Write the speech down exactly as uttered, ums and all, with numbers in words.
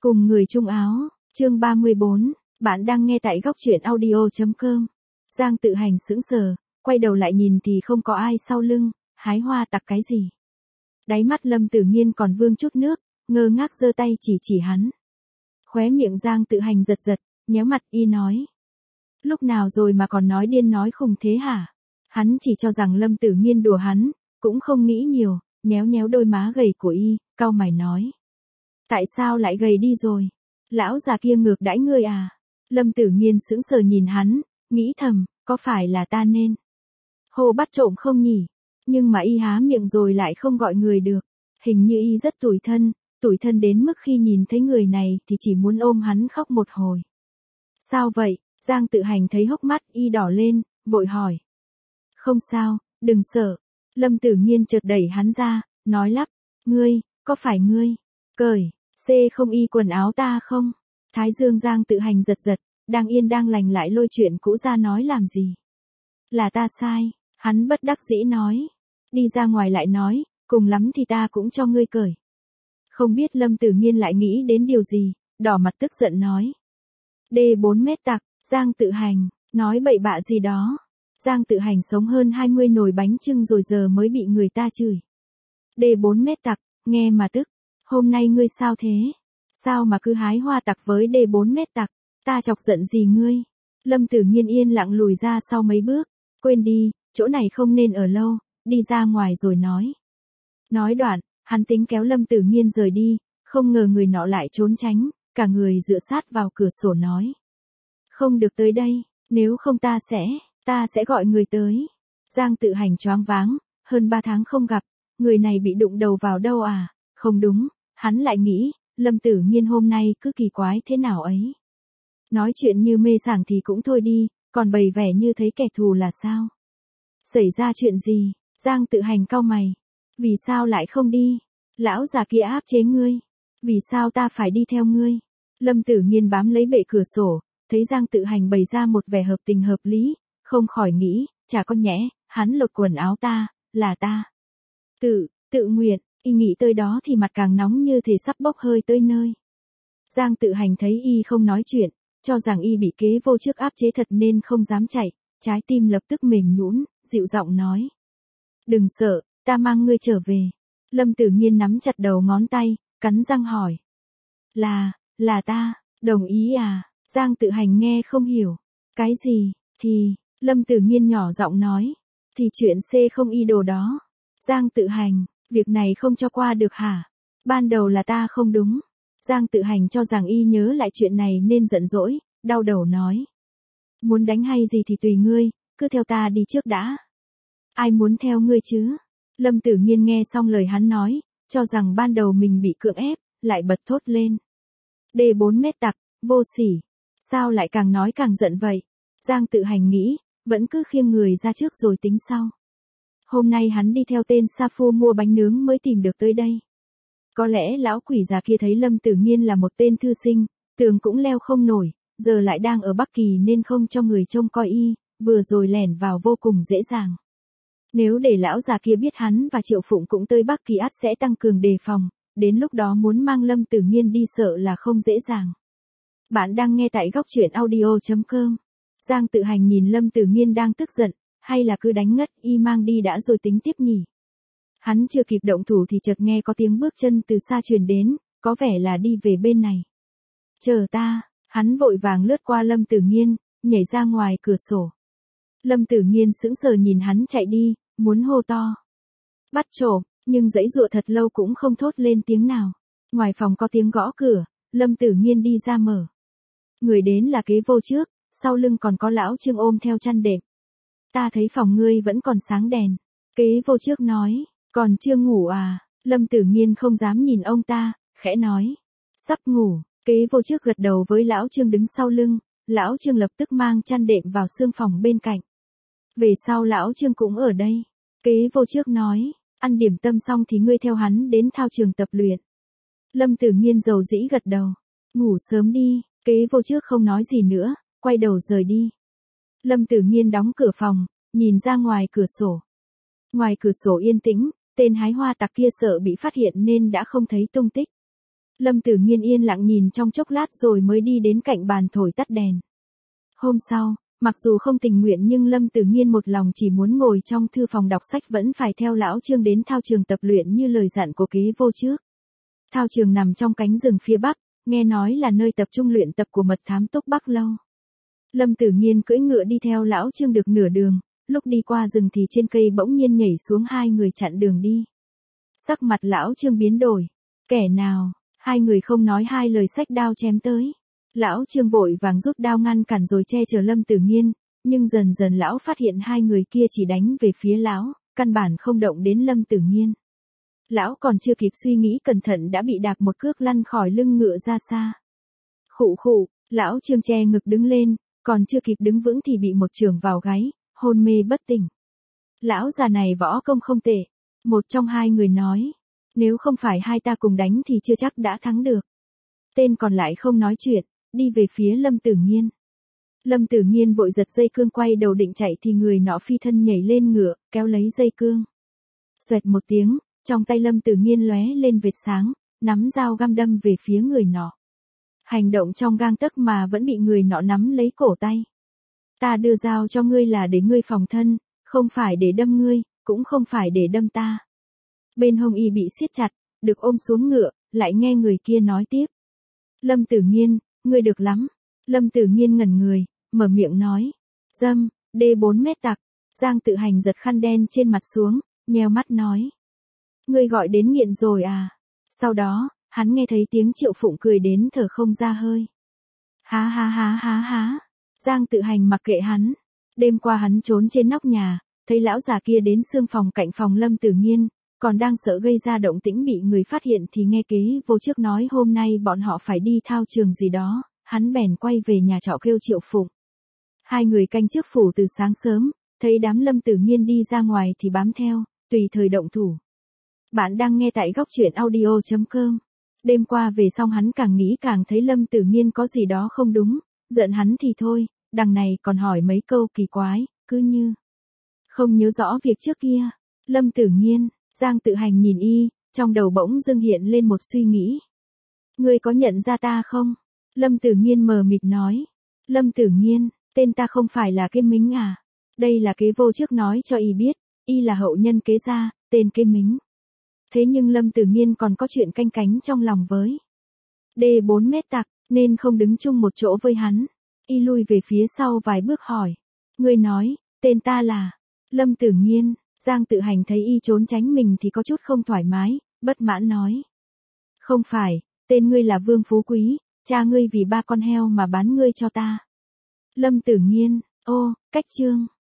Cùng người chung áo, chương ba mươi bốn, bạn đang nghe tại góc truyện audio chấm com. Giang Tự Hành sững sờ, quay đầu lại nhìn thì không có ai sau lưng, hái hoa tặc cái gì. Đáy mắt Lâm Tử Nghiên còn vương chút nước, ngơ ngác giơ tay chỉ chỉ hắn. Khóe miệng Giang Tự Hành giật giật, nhéo mặt y nói. Lúc nào rồi mà còn nói điên nói khùng thế hả? Hắn chỉ cho rằng Lâm Tử Nghiên đùa hắn, cũng không nghĩ nhiều, nhéo nhéo đôi má gầy của y, cau mày nói. Tại sao lại gầy đi rồi? Lão già kia ngược đãi ngươi à? Lâm Tử Nghiên sững sờ nhìn hắn, nghĩ thầm, có phải là ta nên hô bắt trộm không nhỉ? Nhưng mà y há miệng rồi lại không gọi người được. Hình như y rất tủi thân, tủi thân đến mức khi nhìn thấy người này thì chỉ muốn ôm hắn khóc một hồi. Sao vậy? Giang Tự Hành thấy hốc mắt y đỏ lên, vội hỏi. Không sao, đừng sợ. Lâm Tử Nghiên chợt đẩy hắn ra, nói lắp, ngươi, có phải ngươi cởi xê không y quần áo ta không? Thái dương Giang Tự Hành giật giật, đang yên đang lành lại lôi chuyện cũ ra nói làm gì? Là ta sai, hắn bất đắc dĩ nói. Đi ra ngoài lại nói, cùng lắm thì ta cũng cho ngươi cởi. Không biết Lâm Tử Nghiên lại nghĩ đến điều gì, đỏ mặt tức giận nói. Đê bốn mét tặc, Giang Tự Hành, nói bậy bạ gì đó. Giang Tự Hành sống hơn hai mươi nồi bánh chưng rồi giờ mới bị người ta chửi. Đê bốn mét tặc, nghe mà tức. Hôm nay ngươi sao thế? Sao mà cứ hái hoa tặc với đê bốn mét tặc? Ta chọc giận gì ngươi? Lâm Tử Nghiên yên lặng lùi ra sau mấy bước. Quên đi, chỗ này không nên ở lâu, đi ra ngoài rồi nói. Nói đoạn, hắn tính kéo Lâm Tử Nghiên rời đi, không ngờ người nọ lại trốn tránh, cả người dựa sát vào cửa sổ nói. Không được tới đây, nếu không ta sẽ, ta sẽ gọi người tới. Giang Tự Hành choáng váng, hơn ba tháng không gặp, người này bị đụng đầu vào đâu à? Không đúng, hắn lại nghĩ, Lâm Tử Nghiên hôm nay cứ kỳ quái thế nào ấy. Nói chuyện như mê sảng thì cũng thôi đi, còn bày vẻ như thấy kẻ thù là sao? Xảy ra chuyện gì? Giang Tự Hành cau mày. Vì sao lại không đi? Lão già kia áp chế ngươi. Vì sao ta phải đi theo ngươi? Lâm Tử Nghiên bám lấy bệ cửa sổ, thấy Giang Tự Hành bày ra một vẻ hợp tình hợp lý, không khỏi nghĩ, chả có nhẽ, hắn lột quần áo ta, là ta. Tự, tự nguyện. Y nghĩ tới đó thì mặt càng nóng như thể sắp bốc hơi tới nơi. Giang Tự Hành thấy y không nói chuyện, cho rằng y bị kế vô trước áp chế thật nên không dám chạy, trái tim lập tức mềm nhũn, dịu giọng nói. Đừng sợ, ta mang ngươi trở về. Lâm Tử Nghiên nắm chặt đầu ngón tay, cắn răng hỏi. Là, là ta, đồng ý à? Giang Tự Hành nghe không hiểu. Cái gì, thì, Lâm Tử Nghiên nhỏ giọng nói. Thì chuyện xê không y đồ đó. Giang Tự Hành. Việc này không cho qua được hả? Ban đầu là ta không đúng. Giang Tự Hành cho rằng y nhớ lại chuyện này nên giận dỗi, đau đầu nói. Muốn đánh hay gì thì tùy ngươi, cứ theo ta đi trước đã. Ai muốn theo ngươi chứ? Lâm Tử Nghiên nghe xong lời hắn nói, cho rằng ban đầu mình bị cưỡng ép, lại bật thốt lên. Đê bốn mét tặc, vô sỉ. Sao lại càng nói càng giận vậy? Giang Tự Hành nghĩ, vẫn cứ khiêng người ra trước rồi tính sau. Hôm nay hắn đi theo tên Sa Phu mua bánh nướng mới tìm được tới đây. Có lẽ lão quỷ già kia thấy Lâm Tử Nghiên là một tên thư sinh, tường cũng leo không nổi, giờ lại đang ở Bắc Kỳ nên không cho người trông coi y, vừa rồi lẻn vào vô cùng dễ dàng. Nếu để lão già kia biết hắn và Triệu Phụng cũng tới Bắc Kỳ ắt sẽ tăng cường đề phòng, đến lúc đó muốn mang Lâm Tử Nghiên đi sợ là không dễ dàng. Bạn đang nghe tại góc truyện audio chấm com. Giang Tự Hành nhìn Lâm Tử Nghiên đang tức giận. Hay là cứ đánh ngất y mang đi đã rồi tính tiếp nhỉ? Hắn chưa kịp động thủ thì chợt nghe có tiếng bước chân từ xa truyền đến, có vẻ là đi về bên này. Chờ ta, hắn vội vàng lướt qua Lâm Tử Nghiên, nhảy ra ngoài cửa sổ. Lâm Tử Nghiên sững sờ nhìn hắn chạy đi, muốn hô to. Bắt trộm, nhưng giãy giụa thật lâu cũng không thốt lên tiếng nào. Ngoài phòng có tiếng gõ cửa, Lâm Tử Nghiên đi ra mở. Người đến là kế vô trước, sau lưng còn có lão Trương ôm theo chăn đệm. Ta thấy phòng ngươi vẫn còn sáng đèn. Kế vô trước nói, còn chưa ngủ à? Lâm Tử Nghiên không dám nhìn ông ta, khẽ nói. Sắp ngủ, kế vô trước gật đầu với lão Trương đứng sau lưng, lão Trương lập tức mang chăn đệm vào xương phòng bên cạnh. Về sau lão Trương cũng ở đây. Kế vô trước nói, ăn điểm tâm xong thì ngươi theo hắn đến thao trường tập luyện. Lâm Tử Nghiên dầu dĩ gật đầu. Ngủ sớm đi, kế vô trước không nói gì nữa, quay đầu rời đi. Lâm Tử Nghiên đóng cửa phòng, nhìn ra ngoài cửa sổ. Ngoài cửa sổ yên tĩnh, tên hái hoa tặc kia sợ bị phát hiện nên đã không thấy tung tích. Lâm Tử Nghiên yên lặng nhìn trong chốc lát rồi mới đi đến cạnh bàn thổi tắt đèn. Hôm sau, mặc dù không tình nguyện nhưng Lâm Tử Nghiên một lòng chỉ muốn ngồi trong thư phòng đọc sách vẫn phải theo lão Trương đến thao trường tập luyện như lời dặn của kế vô trước. Thao trường nằm trong cánh rừng phía bắc, nghe nói là nơi tập trung luyện tập của mật thám Túc Bắc Lâu. Lâm Tử Nghiên cưỡi ngựa đi theo lão Trương được nửa đường, lúc đi qua rừng thì trên cây bỗng nhiên nhảy xuống hai người chặn đường đi. Sắc mặt lão Trương biến đổi. Kẻ nào? Hai người không nói hai lời xách đao chém tới. Lão Trương vội vàng rút đao ngăn cản rồi che chở Lâm Tử Nghiên, nhưng dần dần lão phát hiện hai người kia chỉ đánh về phía lão, căn bản không động đến Lâm Tử Nghiên. Lão còn chưa kịp suy nghĩ cẩn thận đã bị đạp một cước lăn khỏi lưng ngựa ra xa. Khụ khụ, lão Trương che ngực đứng lên, còn chưa kịp đứng vững thì bị một chưởng vào gáy, hôn mê bất tỉnh. Lão già này võ công không tệ. Một trong hai người nói, nếu không phải hai ta cùng đánh thì chưa chắc đã thắng được. Tên còn lại không nói chuyện, đi về phía Lâm Tử Nghiên. Lâm Tử Nghiên vội giật dây cương quay đầu định chạy thì người nọ phi thân nhảy lên ngựa, kéo lấy dây cương. Xoẹt một tiếng, trong tay Lâm Tử Nghiên lóe lên vệt sáng, nắm dao găm đâm về phía người nọ. Hành động trong gang tấc mà vẫn bị người nọ nắm lấy cổ tay. Ta đưa dao cho ngươi là để ngươi phòng thân, không phải để đâm ngươi, cũng không phải để đâm ta. Bên hông y bị siết chặt, được ôm xuống ngựa, lại nghe người kia nói tiếp. Lâm Tử Nghiên, ngươi được lắm. Lâm Tử Nghiên ngẩn người, mở miệng nói. Dâm, đê bốn mét tặc. Giang Tự Hành giật khăn đen trên mặt xuống, nheo mắt nói. Ngươi gọi đến nghiện rồi à? Sau đó, hắn nghe thấy tiếng Triệu Phụng cười đến thở không ra hơi. Há há há há há. Giang Tự Hành mặc kệ hắn. Đêm qua hắn trốn trên nóc nhà, thấy lão già kia đến xương phòng cạnh phòng Lâm Tử Nghiên, còn đang sợ gây ra động tĩnh bị người phát hiện thì nghe kế vô trước nói hôm nay bọn họ phải đi thao trường gì đó, hắn bèn quay về nhà trọ kêu Triệu Phụng. Hai người canh trước phủ từ sáng sớm, thấy đám Lâm Tử Nghiên đi ra ngoài thì bám theo, tùy thời động thủ. Bạn đang nghe tại góc truyện audio chấm com. Đêm qua về xong hắn càng nghĩ càng thấy Lâm Tử Nghiên có gì đó không đúng, giận hắn thì thôi, đằng này còn hỏi mấy câu kỳ quái, cứ như không nhớ rõ việc trước kia. Lâm Tử Nghiên, Giang Tự Hành nhìn y, trong đầu bỗng dưng hiện lên một suy nghĩ. Ngươi có nhận ra ta không? Lâm Tử Nghiên mờ mịt nói. Lâm Tử Nghiên, tên ta không phải là Kế Mính à? Đây là kế vô trước nói cho y biết, y là hậu nhân kế gia, tên Kế Mính. Thế nhưng Lâm Tử Nghiên còn có chuyện canh cánh trong lòng với đê bốn mét tặc, nên không đứng chung một chỗ với hắn. Y lui về phía sau vài bước hỏi. Ngươi nói, tên ta là Lâm Tử Nghiên. Giang Tự Hành thấy y trốn tránh mình thì có chút không thoải mái, bất mãn nói. Không phải, tên ngươi là Vương Phú Quý, cha ngươi vì ba con heo mà bán ngươi cho ta. Lâm Tử Nghiên, ô, cách chương.